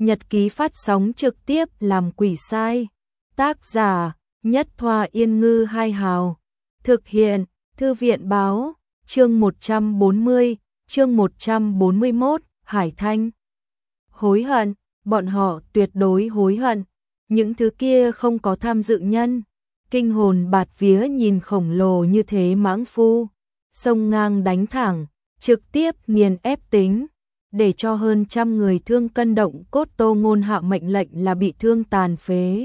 Nhật ký phát sóng trực tiếp làm quỷ sai. Tác giả: Nhất Thoa Yên Ngư Hai Hào. Thực hiện: Thư viện báo. Chương 140, chương 141, Hải Thanh. Hối hận, bọn họ tuyệt đối hối hận. Những thứ kia không có tham dự nhân. Kinh hồn bạt vía nhìn khổng lồ như thế mãng phu. Sông ngang đánh thẳng, trực tiếp nghiền ép tính. Để cho hơn trăm người thương cân động cốt. Tô Ngôn hạ mệnh lệnh là bị thương tàn phế.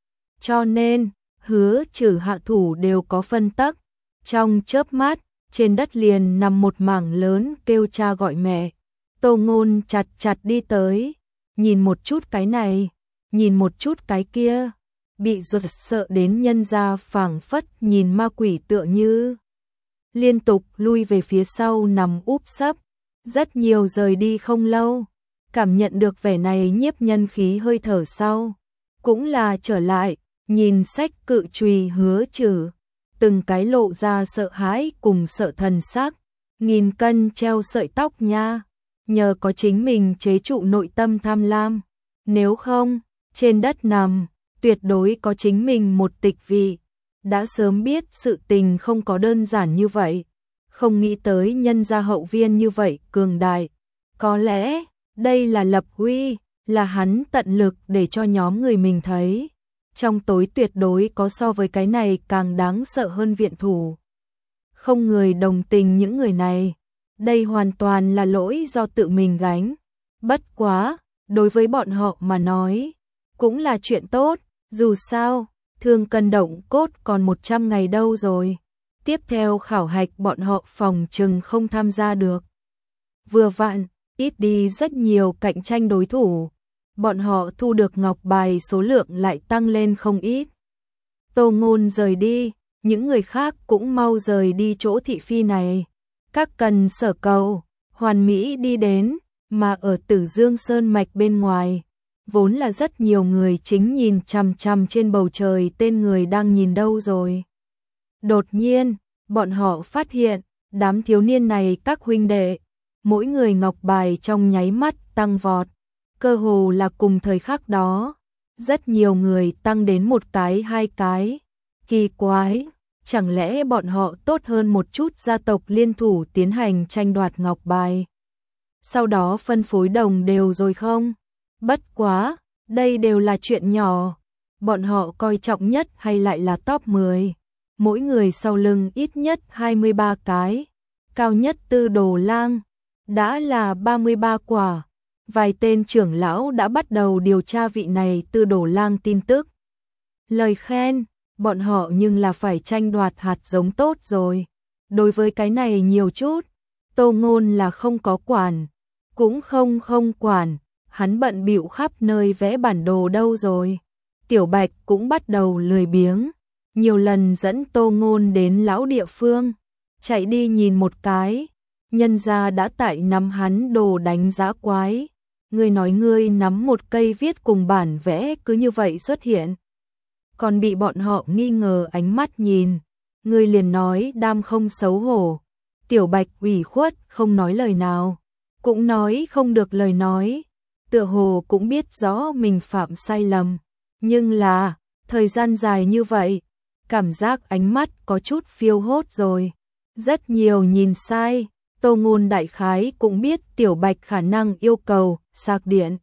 Cho nên, Hứa Trừ hạ thủ đều có phân tắc. Trong chớp mắt, trên đất liền nằm một mảng lớn kêu cha gọi mẹ. Tô Ngôn chặt đi tới, nhìn một chút cái này, nhìn một chút cái kia, bị rột sợ đến nhân ra phảng phất nhìn ma quỷ tựa như. Liên tục lui về phía sau nằm úp sấp, rất nhiều rời đi không lâu, cảm nhận được vẻ này nhiếp nhân khí hơi thở sau. Cũng là trở lại, nhìn sách cự chùy Hứa Trừ, từng cái lộ ra sợ hãi cùng sợ thần sắc, nghìn cân treo sợi tóc nha, nhờ có chính mình chế trụ nội tâm tham lam, nếu không, trên đất nằm, tuyệt đối có chính mình một tịch vị, đã sớm biết sự tình không có đơn giản như vậy, không nghĩ tới nhân gia hậu viên như vậy cường đại, có lẽ, đây là lập uy, là hắn tận lực để cho nhóm người mình thấy. Trong tối tuyệt đối có so với cái này càng đáng sợ hơn viện thủ. Không người đồng tình những người này. Đây hoàn toàn là lỗi do tự mình gánh. Bất quá, đối với bọn họ mà nói, cũng là chuyện tốt. Dù sao, thương cân động cốt còn 100 ngày đâu rồi. Tiếp theo khảo hạch bọn họ phòng chừng không tham gia được. Vừa vặn, ít đi rất nhiều cạnh tranh đối thủ. Bọn họ thu được ngọc bài số lượng lại tăng lên không ít. Tô Ngôn rời đi, những người khác cũng mau rời đi chỗ thị phi này. Các cần sở cầu, hoàn mỹ đi đến, mà ở Tử Dương Sơn Mạch bên ngoài, vốn là rất nhiều người chính nhìn chằm chằm trên bầu trời tên người đang nhìn đâu rồi. Đột nhiên, bọn họ phát hiện, đám thiếu niên này các huynh đệ, mỗi người ngọc bài trong nháy mắt tăng vọt. Cơ hồ là cùng thời khắc đó, rất nhiều người tăng đến một cái hai cái. Kỳ quái, chẳng lẽ bọn họ tốt hơn một chút gia tộc liên thủ tiến hành tranh đoạt ngọc bài. Sau đó phân phối đồng đều rồi không? Bất quá, đây đều là chuyện nhỏ. Bọn họ coi trọng nhất hay lại là top 10. Mỗi người sau lưng ít nhất 23 cái. Cao nhất Tư Đồ Lang, đã là 33 quả. Vài tên trưởng lão đã bắt đầu điều tra vị này Tư Đồ Lang tin tức. Lời khen, bọn họ nhưng là phải tranh đoạt hạt giống tốt rồi. Đối với cái này nhiều chút, Tô Ngôn là không có quản, cũng không quản, hắn bận bịu khắp nơi vẽ bản đồ đâu rồi. Tiểu Bạch cũng bắt đầu lười biếng, nhiều lần dẫn Tô Ngôn đến lão địa phương, chạy đi nhìn một cái, nhân gia đã tại nắm hắn đồ đánh giá quái. Ngươi nói ngươi nắm một cây viết cùng bản vẽ cứ như vậy xuất hiện. Còn bị bọn họ nghi ngờ ánh mắt nhìn. Ngươi liền nói đam không xấu hổ. Tiểu Bạch ủy khuất không nói lời nào. Cũng nói không được lời nói. Tựa hồ cũng biết rõ mình phạm sai lầm. Nhưng là, thời gian dài như vậy, cảm giác ánh mắt có chút phiêu hốt rồi. Rất nhiều nhìn sai. Tô Ngôn đại khái cũng biết Tiểu Bạch khả năng yêu cầu sạc điện.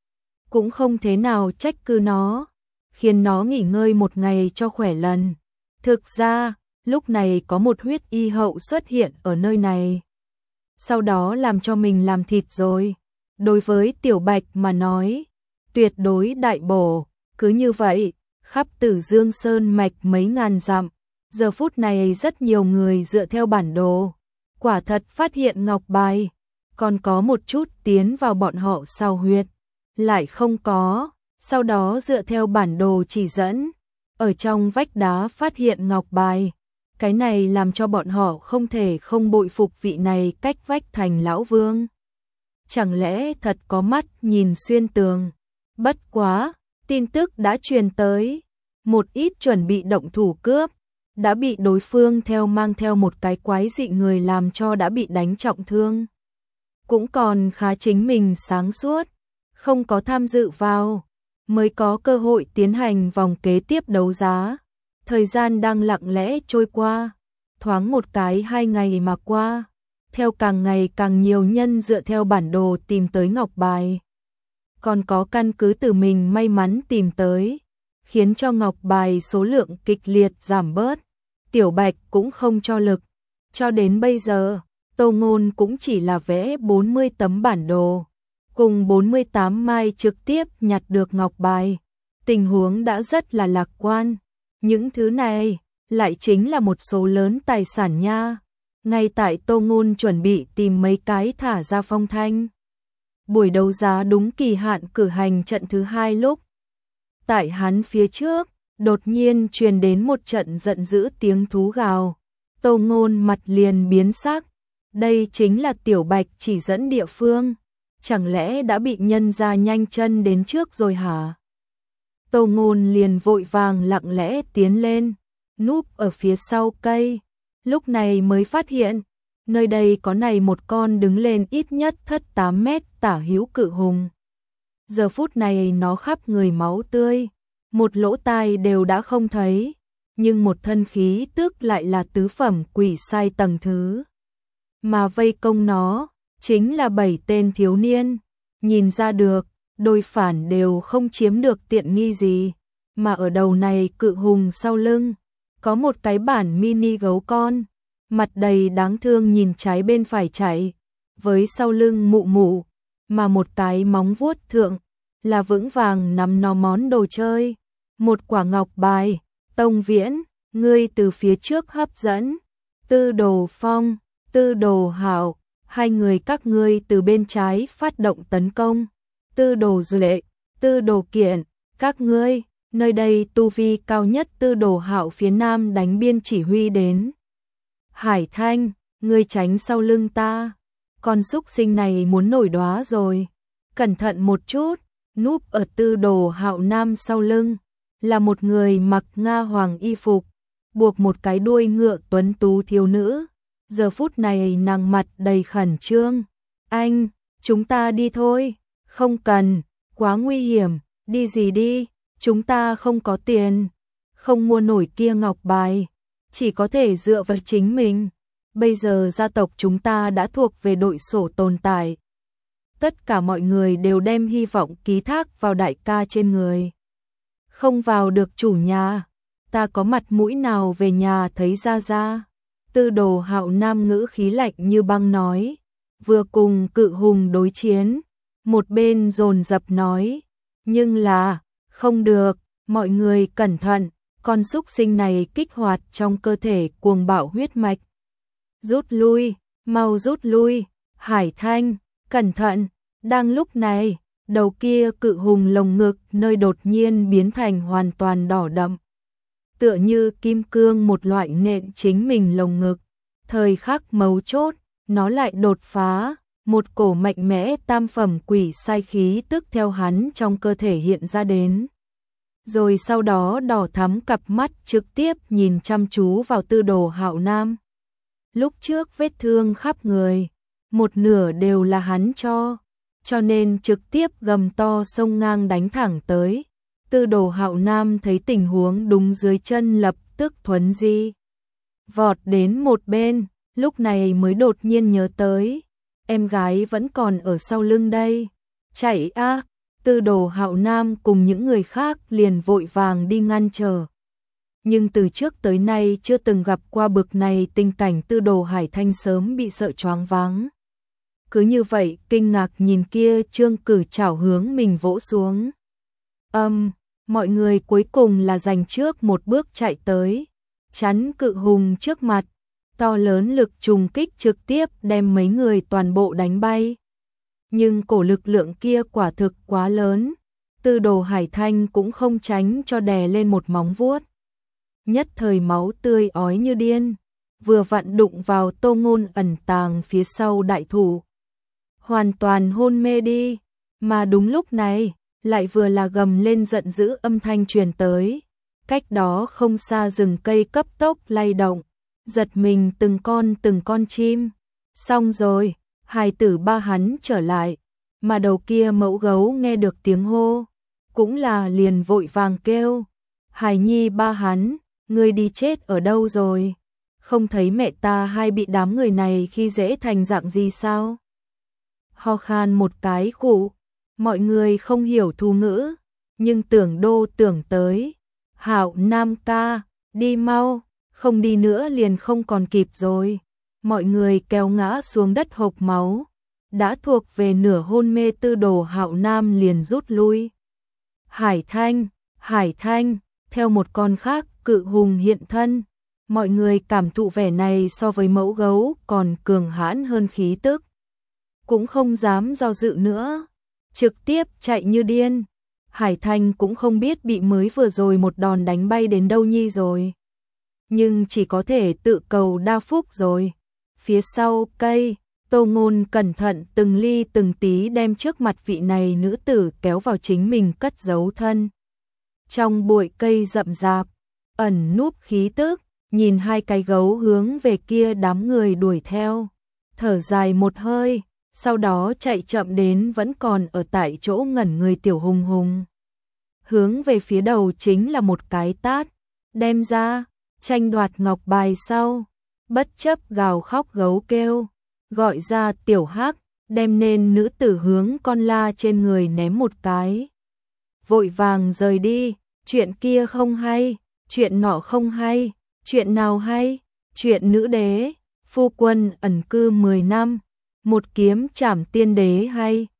Cũng không thế nào trách cứ nó, khiến nó nghỉ ngơi một ngày cho khỏe lần. Thực ra, lúc này có một huyết y hậu xuất hiện ở nơi này. Sau đó làm cho mình làm thịt rồi. Đối với Tiểu Bạch mà nói, tuyệt đối đại bổ. Cứ như vậy, khắp Tử Dương Sơn Mạch mấy ngàn dặm, giờ phút này rất nhiều người dựa theo bản đồ. Quả thật phát hiện ngọc bài, còn có một chút tiến vào bọn họ sau huyệt, lại không có, sau đó dựa theo bản đồ chỉ dẫn, ở trong vách đá phát hiện ngọc bài. Cái này làm cho bọn họ không thể không bội phục vị này cách vách thành lão vương. Chẳng lẽ thật có mắt nhìn xuyên tường? Bất quá, tin tức đã truyền tới, một ít chuẩn bị động thủ cướp, đã bị đối phương mang theo một cái quái dị người làm cho đã bị đánh trọng thương. Cũng còn khá chính mình sáng suốt, không có tham dự vào, mới có cơ hội tiến hành vòng kế tiếp đấu giá. Thời gian đang lặng lẽ trôi qua, thoáng một cái 2 ngày mà qua, theo càng ngày càng nhiều nhân dựa theo bản đồ tìm tới ngọc bài. Còn có căn cứ từ mình may mắn tìm tới, khiến cho ngọc bài số lượng kịch liệt giảm bớt. Tiểu Bạch cũng không cho lực, cho đến bây giờ, Tô Ngôn cũng chỉ là vẽ 40 tấm bản đồ, cùng 48 mai trực tiếp nhặt được ngọc bài. Tình huống đã rất là lạc quan, những thứ này lại chính là một số lớn tài sản nha. Ngay tại Tô Ngôn chuẩn bị tìm mấy cái thả ra phong thanh, buổi đấu giá đúng kỳ hạn cử hành trận thứ 2 lúc, tại hắn phía trước, đột nhiên truyền đến một trận giận dữ tiếng thú gào. Tô Ngôn mặt liền biến sắc, đây chính là Tiểu Bạch chỉ dẫn địa phương, chẳng lẽ đã bị nhân ra nhanh chân đến trước rồi hả? Tô Ngôn liền vội vàng lặng lẽ tiến lên, núp ở phía sau cây, lúc này mới phát hiện, nơi đây có này một con đứng lên ít nhất thất 8 mét tả hữu cự hùng. Giờ phút này nó khắp người máu tươi, một lỗ tai đều đã không thấy, nhưng một thân khí tức lại là tứ phẩm quỷ sai tầng thứ. Mà vây công nó, chính là 7 tên thiếu niên, nhìn ra được, đôi phản đều không chiếm được tiện nghi gì, mà ở đầu này cự hùng sau lưng, có một cái bản mini gấu con, mặt đầy đáng thương nhìn trái bên phải chạy, với sau lưng mụ mụ, mà một cái móng vuốt thượng, là vững vàng nắm nó món đồ chơi, một quả ngọc bài. Tông Viễn, ngươi từ phía trước hấp dẫn, Tư Đồ Phong, Tư Đồ Hạo, hai người các ngươi từ bên trái phát động tấn công, Tư Đồ Dư Lệ, Tư Đồ Kiện, các ngươi, nơi đây tu vi cao nhất Tư Đồ Hạo phía nam đánh biên chỉ huy đến. Hải Thanh, ngươi tránh sau lưng ta, con xúc sinh này muốn nổi đóa rồi, cẩn thận một chút, núp ở Tư Đồ Hạo nam sau lưng, là một người mặc Nga hoàng y phục, buộc một cái đuôi ngựa tuấn tú thiếu nữ, giờ phút này nàng mặt đầy khẩn trương, anh, chúng ta đi thôi, không cần, quá nguy hiểm, đi gì đi, chúng ta không có tiền, không mua nổi kia ngọc bài, chỉ có thể dựa vào chính mình, bây giờ gia tộc chúng ta đã thuộc về đội sổ tồn tại. Tất cả mọi người đều đem hy vọng ký thác vào đại ca trên người. Không vào được chủ nhà, ta có mặt mũi nào về nhà thấy ra ra. Tư Đồ Hạo nam ngữ khí lạnh như băng nói, vừa cùng cự hùng đối chiến, một bên dồn dập nói, nhưng là, không được, mọi người cẩn thận, con xúc sinh này kích hoạt trong cơ thể cuồng bạo huyết mạch. Rút lui, mau rút lui, Hải Thanh, cẩn thận, đang lúc này, đầu kia cự hùng lồng ngực nơi đột nhiên biến thành hoàn toàn đỏ đậm. Tựa như kim cương một loại nện chính mình lồng ngực, thời khắc mấu chốt, nó lại đột phá, một cổ mạnh mẽ tam phẩm quỷ sai khí tức theo hắn trong cơ thể hiện ra đến. Rồi sau đó đỏ thắm cặp mắt trực tiếp nhìn chăm chú vào Tư Đồ Hạo nam. Lúc trước vết thương khắp người, một nửa đều là hắn cho nên trực tiếp gầm to xông ngang đánh thẳng tới. Tư Đồ Hạo nam thấy tình huống đúng dưới chân lập tức thuấn di, vọt đến một bên, lúc này mới đột nhiên nhớ tới, em gái vẫn còn ở sau lưng đây. Chạy a! Tư Đồ Hạo nam cùng những người khác liền vội vàng đi ngăn trở. Nhưng từ trước tới nay chưa từng gặp qua bực này tình cảnh. Tư Đồ Hải Thanh sớm bị sợ choáng váng. Cứ như vậy kinh ngạc nhìn kia Trương Cử chảo hướng mình vỗ xuống. Mọi người cuối cùng là giành trước một bước chạy tới, chắn cự hùng trước mặt, to lớn lực trùng kích trực tiếp đem mấy người toàn bộ đánh bay. Nhưng cổ lực lượng kia quả thực quá lớn, Tư Đồ Hải Thanh cũng không tránh cho đè lên một móng vuốt. Nhất thời máu tươi ói như điên, vừa vặn đụng vào Tô Ngôn ẩn tàng phía sau đại thủ. Hoàn toàn hôn mê đi, mà đúng lúc này, lại vừa là gầm lên giận dữ âm thanh truyền tới. Cách đó không xa rừng cây cấp tốc lay động, giật mình từng con chim. Xong rồi, hài tử ba hắn trở lại, mà đầu kia mẫu gấu nghe được tiếng hô, cũng là liền vội vàng kêu, Hải Nhi ba hắn, ngươi đi chết ở đâu rồi? Không thấy mẹ ta hay bị đám người này khi dễ thành dạng gì sao? Ho khan một cái khụ, mọi người không hiểu thu ngữ, nhưng tưởng tới. Hạo Nam ca, đi mau, không đi nữa liền không còn kịp rồi. Mọi người kéo ngã xuống đất hộc máu, đã thuộc về nửa hôn mê Tư Đồ Hạo Nam liền rút lui. Hải Thanh, theo một con khác cự hùng hiện thân, mọi người cảm thụ vẻ này so với mẫu gấu còn cường hãn hơn khí tức. Cũng không dám do dự nữa, trực tiếp chạy như điên. Hải Thanh cũng không biết bị mới vừa rồi một đòn đánh bay đến đâu nhi rồi. Nhưng chỉ có thể tự cầu đa phúc rồi. Phía sau cây, Tô Ngôn cẩn thận từng ly từng tí đem trước mặt vị này nữ tử kéo vào chính mình cất giấu thân. Trong bụi cây rậm rạp, ẩn núp khí tức, nhìn hai cái gấu hướng về kia đám người đuổi theo. Thở dài một hơi, sau đó chạy chậm đến vẫn còn ở tại chỗ ngẩn người tiểu hùng hùng. Hướng về phía đầu chính là một cái tát, đem ra, tranh đoạt ngọc bài sau, bất chấp gào khóc gấu kêu, gọi ra tiểu hắc, đem nên nữ tử hướng con la trên người ném một cái. Vội vàng rời đi, chuyện kia không hay, chuyện nọ không hay, chuyện nào hay, chuyện nữ đế, phu quân ẩn cư 10 năm, một kiếm trảm tiên đế hay.